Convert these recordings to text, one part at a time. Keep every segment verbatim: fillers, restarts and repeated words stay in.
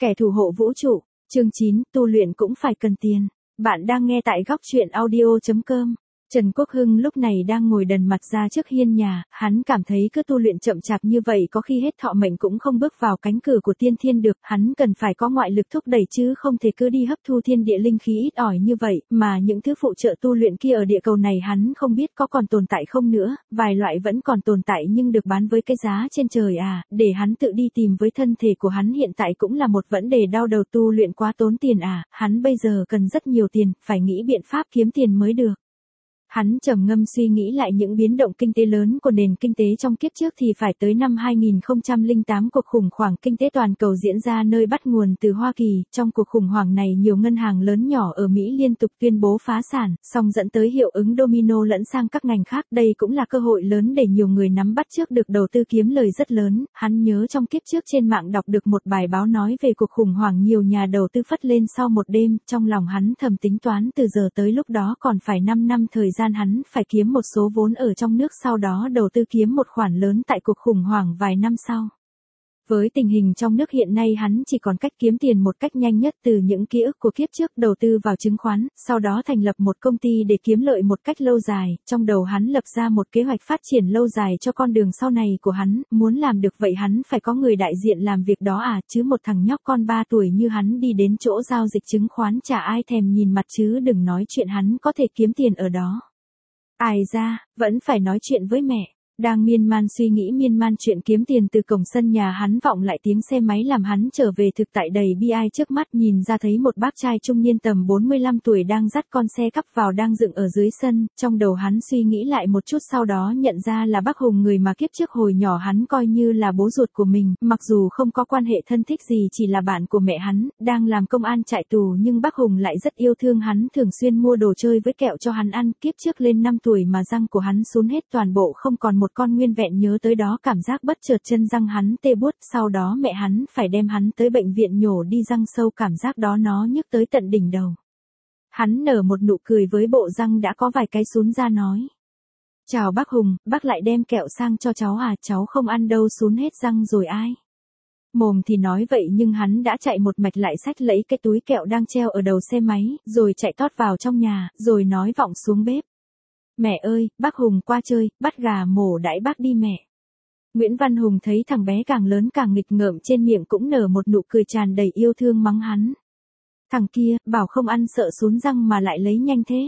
Kẻ thủ hộ vũ trụ, chương chín, tu luyện cũng phải cần tiền. Bạn đang nghe tại góc truyện audio chấm com. Trần Quốc Hưng lúc này đang ngồi đần mặt ra trước hiên nhà, hắn cảm thấy cứ tu luyện chậm chạp như vậy có khi hết thọ mệnh cũng không bước vào cánh cửa của tiên thiên được, hắn cần phải có ngoại lực thúc đẩy chứ không thể cứ đi hấp thu thiên địa linh khí ít ỏi như vậy, mà những thứ phụ trợ tu luyện kia ở địa cầu này hắn không biết có còn tồn tại không nữa, vài loại vẫn còn tồn tại nhưng được bán với cái giá trên trời à, để hắn tự đi tìm với thân thể của hắn hiện tại cũng là một vấn đề đau đầu, tu luyện quá tốn tiền à, hắn bây giờ cần rất nhiều tiền, phải nghĩ biện pháp kiếm tiền mới được. Hắn trầm ngâm suy nghĩ lại những biến động kinh tế lớn của nền kinh tế trong kiếp trước thì phải tới năm hai nghìn không trăm lẻ tám cuộc khủng hoảng kinh tế toàn cầu diễn ra nơi bắt nguồn từ Hoa Kỳ. Trong cuộc khủng hoảng này nhiều ngân hàng lớn nhỏ ở Mỹ liên tục tuyên bố phá sản, song dẫn tới hiệu ứng domino lẫn sang các ngành khác. Đây cũng là cơ hội lớn để nhiều người nắm bắt trước được đầu tư kiếm lời rất lớn. Hắn nhớ trong kiếp trước trên mạng đọc được một bài báo nói về cuộc khủng hoảng nhiều nhà đầu tư phất lên sau một đêm. Trong lòng hắn thầm tính toán từ giờ tới lúc đó còn phải năm năm thời gian hắn phải kiếm một số vốn ở trong nước, sau đó đầu tư kiếm một khoản lớn tại cuộc khủng hoảng vài năm sau. Với tình hình trong nước hiện nay hắn chỉ còn cách kiếm tiền một cách nhanh nhất từ những ký ức của kiếp trước, đầu tư vào chứng khoán, sau đó thành lập một công ty để kiếm lợi một cách lâu dài. Trong đầu hắn lập ra một kế hoạch phát triển lâu dài cho con đường sau này của hắn, muốn làm được vậy hắn phải có người đại diện làm việc đó à, chứ một thằng nhóc con ba tuổi như hắn đi đến chỗ giao dịch chứng khoán chả ai thèm nhìn mặt chứ đừng nói chuyện hắn có thể kiếm tiền ở đó. Ai ra, vẫn phải nói chuyện với mẹ. Đang miên man suy nghĩ miên man chuyện kiếm tiền từ cổng sân nhà hắn vọng lại tiếng xe máy làm hắn trở về thực tại đầy bi ai. Trước mắt nhìn ra thấy một bác trai trung niên tầm bốn mươi lăm tuổi đang dắt con xe cắp vào đang dựng ở dưới sân. Trong đầu hắn suy nghĩ lại một chút sau đó nhận ra là bác Hùng, người mà kiếp trước hồi nhỏ hắn coi như là bố ruột của mình, mặc dù không có quan hệ thân thích gì, chỉ là bạn của mẹ hắn, đang làm công an chạy tù nhưng bác Hùng lại rất yêu thương hắn, thường xuyên mua đồ chơi với kẹo cho hắn ăn. Kiếp trước lên năm tuổi mà răng của hắn sún hết toàn bộ không còn một con nguyên vẹn, nhớ tới đó cảm giác bất chợt chân răng hắn tê buốt, sau đó mẹ hắn phải đem hắn tới bệnh viện nhổ đi răng sâu, cảm giác đó nó nhức tới tận đỉnh đầu. Hắn nở một nụ cười với bộ răng đã có vài cái sún ra nói: "Chào bác Hùng, bác lại đem kẹo sang cho cháu à, cháu không ăn đâu, sún hết răng rồi ai." Mồm thì nói vậy nhưng hắn đã chạy một mạch lại xách lấy cái túi kẹo đang treo ở đầu xe máy, rồi chạy tót vào trong nhà, rồi nói vọng xuống bếp: "Mẹ ơi, bác Hùng qua chơi, bắt gà mổ đãi bác đi mẹ." Nguyễn Văn Hùng thấy thằng bé càng lớn càng nghịch ngợm, trên miệng cũng nở một nụ cười tràn đầy yêu thương mắng hắn: "Thằng kia, bảo không ăn sợ sún răng mà lại lấy nhanh thế."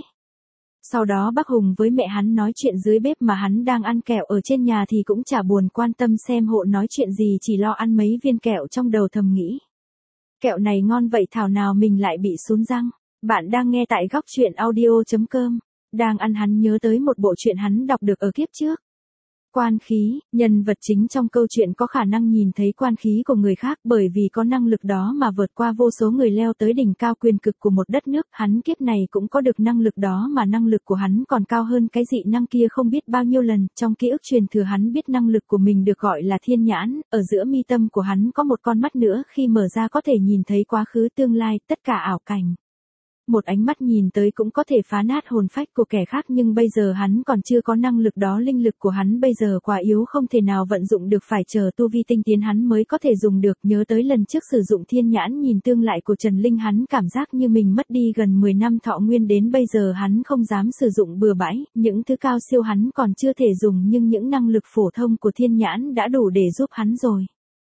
Sau đó bác Hùng với mẹ hắn nói chuyện dưới bếp mà hắn đang ăn kẹo ở trên nhà thì cũng chả buồn quan tâm xem hộ nói chuyện gì, chỉ lo ăn mấy viên kẹo, trong đầu thầm nghĩ: kẹo này ngon vậy thảo nào mình lại bị sún răng. Bạn đang nghe tại góc truyện audio chấm com. Đang ăn hắn nhớ tới một bộ truyện hắn đọc được ở kiếp trước. Quan khí, nhân vật chính trong câu chuyện có khả năng nhìn thấy quan khí của người khác, bởi vì có năng lực đó mà vượt qua vô số người leo tới đỉnh cao quyền cực của một đất nước. Hắn kiếp này cũng có được năng lực đó mà năng lực của hắn còn cao hơn cái dị năng kia không biết bao nhiêu lần. Trong ký ức truyền thừa hắn biết năng lực của mình được gọi là thiên nhãn, ở giữa mi tâm của hắn có một con mắt nữa, khi mở ra có thể nhìn thấy quá khứ tương lai, tất cả ảo cảnh. Một ánh mắt nhìn tới cũng có thể phá nát hồn phách của kẻ khác, nhưng bây giờ hắn còn chưa có năng lực đó, linh lực của hắn bây giờ quá yếu không thể nào vận dụng được, phải chờ tu vi tinh tiến hắn mới có thể dùng được. Nhớ tới lần trước sử dụng thiên nhãn nhìn tương lại của Trần Linh, hắn cảm giác như mình mất đi gần mười năm thọ nguyên, đến bây giờ hắn không dám sử dụng bừa bãi, những thứ cao siêu hắn còn chưa thể dùng nhưng những năng lực phổ thông của thiên nhãn đã đủ để giúp hắn rồi.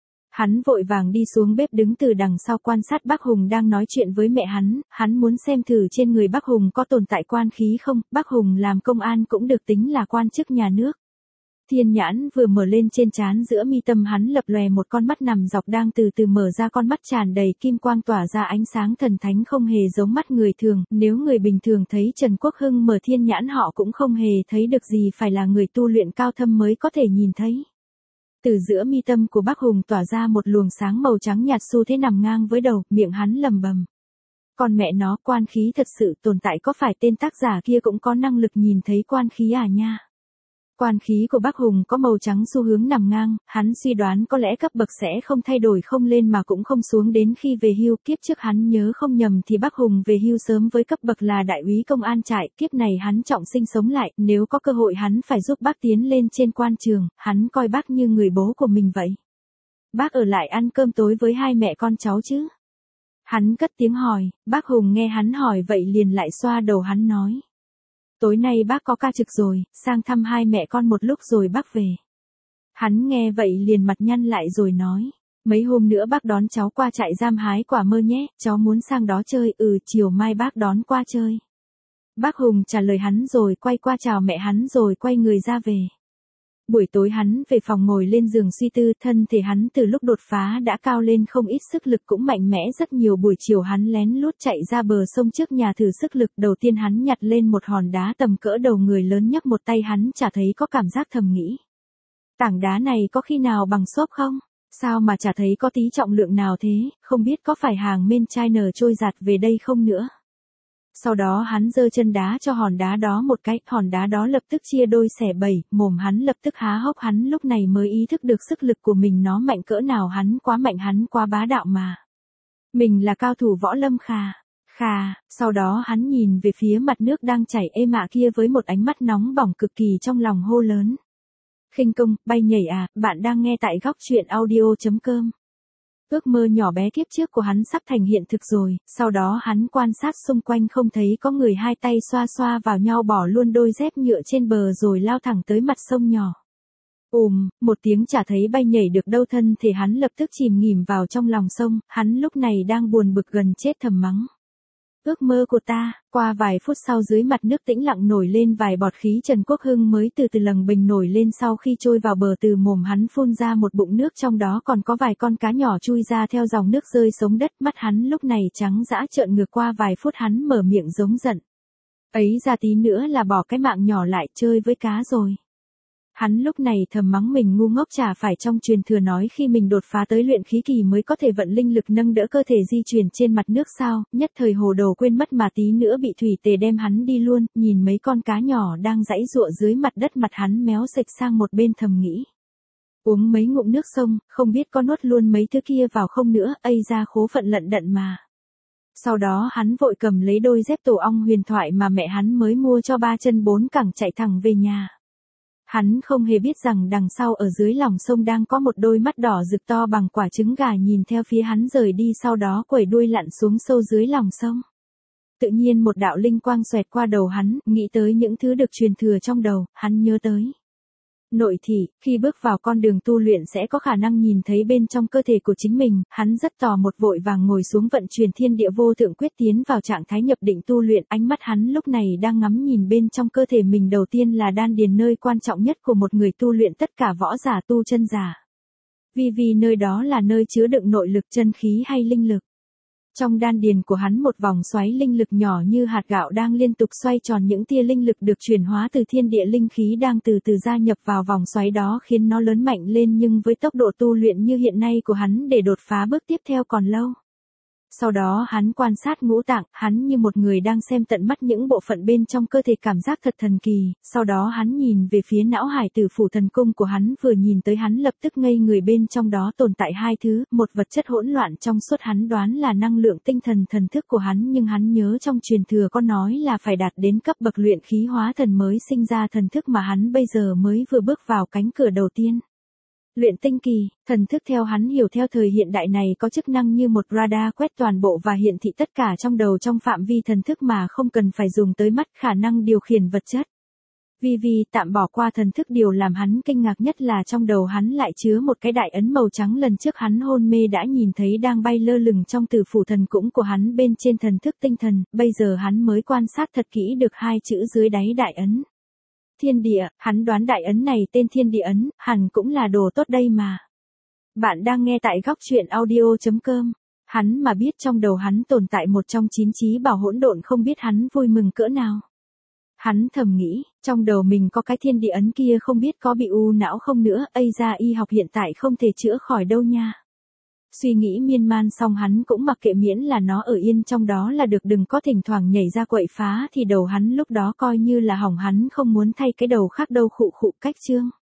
Hắn vội vàng đi xuống bếp, đứng từ đằng sau quan sát bác Hùng đang nói chuyện với mẹ hắn, hắn muốn xem thử trên người bác Hùng có tồn tại quan khí không. Bác Hùng làm công an cũng được tính là quan chức nhà nước. Thiên nhãn vừa mở lên trên trán, giữa mi tâm hắn lập lòe một con mắt nằm dọc đang từ từ mở ra, con mắt tràn đầy kim quang tỏa ra ánh sáng thần thánh, không hề giống mắt người thường. Nếu người bình thường thấy Trần Quốc Hưng mở thiên nhãn họ cũng không hề thấy được gì, phải là người tu luyện cao thâm mới có thể nhìn thấy. Từ giữa mi tâm của bác Hùng tỏa ra một luồng sáng màu trắng nhạt xu thế nằm ngang với đầu, miệng hắn lầm bầm: "Con mẹ nó, quan khí thật sự tồn tại, có phải tên tác giả kia cũng có năng lực nhìn thấy quan khí à nha?" Quan khí của bác Hùng có màu trắng xu hướng nằm ngang, hắn suy đoán có lẽ cấp bậc sẽ không thay đổi, không lên mà cũng không xuống đến khi về hưu. Kiếp trước hắn nhớ không nhầm thì bác Hùng về hưu sớm với cấp bậc là đại úy công an trại, kiếp này hắn trọng sinh sống lại, nếu có cơ hội hắn phải giúp bác tiến lên trên quan trường, hắn coi bác như người bố của mình vậy. Bác ở lại ăn cơm tối với hai mẹ con cháu chứ? Hắn cất tiếng hỏi, bác Hùng nghe hắn hỏi vậy liền lại xoa đầu hắn nói. Tối nay bác có ca trực rồi, sang thăm hai mẹ con một lúc rồi bác về. Hắn nghe vậy liền mặt nhăn lại rồi nói. Mấy hôm nữa bác đón cháu qua trại giam hái quả mơ nhé, cháu muốn sang đó chơi, ừ chiều mai bác đón qua chơi. Bác Hùng trả lời hắn rồi quay qua chào mẹ hắn rồi quay người ra về. Buổi tối hắn về phòng ngồi lên giường suy tư, thân thể hắn từ lúc đột phá đã cao lên không ít, sức lực cũng mạnh mẽ rất nhiều. Buổi chiều hắn lén lút chạy ra bờ sông trước nhà thử sức lực, đầu tiên hắn nhặt lên một hòn đá tầm cỡ đầu người lớn nhấc một tay, hắn chả thấy có cảm giác, thầm nghĩ. Tảng đá này có khi nào bằng xốp không? Sao mà chả thấy có tí trọng lượng nào thế, không biết có phải hàng main China trôi giạt về đây không nữa. Sau đó hắn giơ chân đá cho hòn đá đó một cái, hòn đá đó lập tức chia đôi xẻ bảy, mồm hắn lập tức há hốc, hắn lúc này mới ý thức được sức lực của mình nó mạnh cỡ nào, hắn quá mạnh, hắn quá bá đạo mà. Mình là cao thủ võ lâm khà, khà, sau đó hắn nhìn về phía mặt nước đang chảy êm ả kia với một ánh mắt nóng bỏng cực kỳ, trong lòng hô lớn. Khinh công, bay nhảy à, bạn đang nghe tại góc truyện audio chấm com. Ước mơ nhỏ bé kiếp trước của hắn sắp thành hiện thực rồi, sau đó hắn quan sát xung quanh không thấy có người, hai tay xoa xoa vào nhau bỏ luôn đôi dép nhựa trên bờ rồi lao thẳng tới mặt sông nhỏ. Ùm, một tiếng chả thấy bay nhảy được đâu, thân thể hắn lập tức chìm nghỉm vào trong lòng sông, hắn lúc này đang buồn bực gần chết thầm mắng. Ước mơ của ta, qua vài phút sau dưới mặt nước tĩnh lặng nổi lên vài bọt khí, Trần Quốc Hưng mới từ từ lầng bình nổi lên, sau khi trôi vào bờ từ mồm hắn phun ra một bụng nước, trong đó còn có vài con cá nhỏ chui ra theo dòng nước rơi xuống đất, mắt hắn lúc này trắng dã trợn ngược, qua vài phút hắn mở miệng giống giận. Ấy ra tí nữa là bỏ cái mạng nhỏ lại chơi với cá rồi. Hắn lúc này thầm mắng mình ngu ngốc, chả phải trong truyền thừa nói khi mình đột phá tới luyện khí kỳ mới có thể vận linh lực nâng đỡ cơ thể di chuyển trên mặt nước sao, nhất thời hồ đồ quên mất mà tí nữa bị thủy tề đem hắn đi luôn, nhìn mấy con cá nhỏ đang giãy giụa dưới mặt đất, mặt hắn méo sệch sang một bên thầm nghĩ. Uống mấy ngụm nước sông, không biết có nuốt luôn mấy thứ kia vào không nữa, ây ra khố phận lận đận mà. Sau đó hắn vội cầm lấy đôi dép tổ ong huyền thoại mà mẹ hắn mới mua cho ba chân bốn cẳng, chạy thẳng về nhà. Hắn không hề biết rằng đằng sau ở dưới lòng sông đang có một đôi mắt đỏ rực to bằng quả trứng gà nhìn theo phía hắn rời đi, sau đó quẩy đuôi lặn xuống sâu dưới lòng sông. Tự nhiên một đạo linh quang xoẹt qua đầu hắn, nghĩ tới những thứ được truyền thừa trong đầu, hắn nhớ tới. Nội thị, khi bước vào con đường tu luyện sẽ có khả năng nhìn thấy bên trong cơ thể của chính mình, hắn rất tò một vội vàng ngồi xuống vận chuyển thiên địa vô thượng quyết, tiến vào trạng thái nhập định tu luyện, ánh mắt hắn lúc này đang ngắm nhìn bên trong cơ thể mình, đầu tiên là đan điền, nơi quan trọng nhất của một người tu luyện, tất cả võ giả tu chân giả. Vì vì nơi đó là nơi chứa đựng nội lực, chân khí hay linh lực. Trong đan điền của hắn một vòng xoáy linh lực nhỏ như hạt gạo đang liên tục xoay tròn, những tia linh lực được chuyển hóa từ thiên địa linh khí đang từ từ gia nhập vào vòng xoáy đó khiến nó lớn mạnh lên, nhưng với tốc độ tu luyện như hiện nay của hắn để đột phá bước tiếp theo còn lâu. Sau đó hắn quan sát ngũ tạng, hắn như một người đang xem tận mắt những bộ phận bên trong cơ thể, cảm giác thật thần kỳ, sau đó hắn nhìn về phía não hải tử phủ thần cung của hắn, vừa nhìn tới hắn lập tức ngây người, bên trong đó tồn tại hai thứ, một vật chất hỗn loạn trong suốt, hắn đoán là năng lượng tinh thần thần thức của hắn, nhưng hắn nhớ trong truyền thừa có nói là phải đạt đến cấp bậc luyện khí hóa thần mới sinh ra thần thức, mà hắn bây giờ mới vừa bước vào cánh cửa đầu tiên. Luyện tinh kỳ, thần thức theo hắn hiểu theo thời hiện đại này có chức năng như một radar quét toàn bộ và hiển thị tất cả trong đầu trong phạm vi thần thức mà không cần phải dùng tới mắt, khả năng điều khiển vật chất. Vì vì tạm bỏ qua thần thức, điều làm hắn kinh ngạc nhất là trong đầu hắn lại chứa một cái đại ấn màu trắng, lần trước hắn hôn mê đã nhìn thấy đang bay lơ lửng trong tử phủ thần cũng của hắn bên trên thần thức tinh thần, bây giờ hắn mới quan sát thật kỹ được hai chữ dưới đáy đại ấn. Thiên địa, hắn đoán đại ấn này tên thiên địa ấn, hẳn cũng là đồ tốt đây mà. Bạn đang nghe tại góc truyện audio chấm com. Hắn mà biết trong đầu hắn tồn tại một trong chín trí bảo hỗn độn, không biết hắn vui mừng cỡ nào. Hắn thầm nghĩ, trong đầu mình có cái thiên địa ấn kia không biết có bị u não không nữa, ây ra y học hiện tại không thể chữa khỏi đâu nha. Suy nghĩ miên man xong hắn cũng mặc kệ, miễn là nó ở yên trong đó là được, đừng có thỉnh thoảng nhảy ra quậy phá thì đầu hắn lúc đó coi như là hỏng, hắn không muốn thay cái đầu khác đâu, khụ khụ cách chương.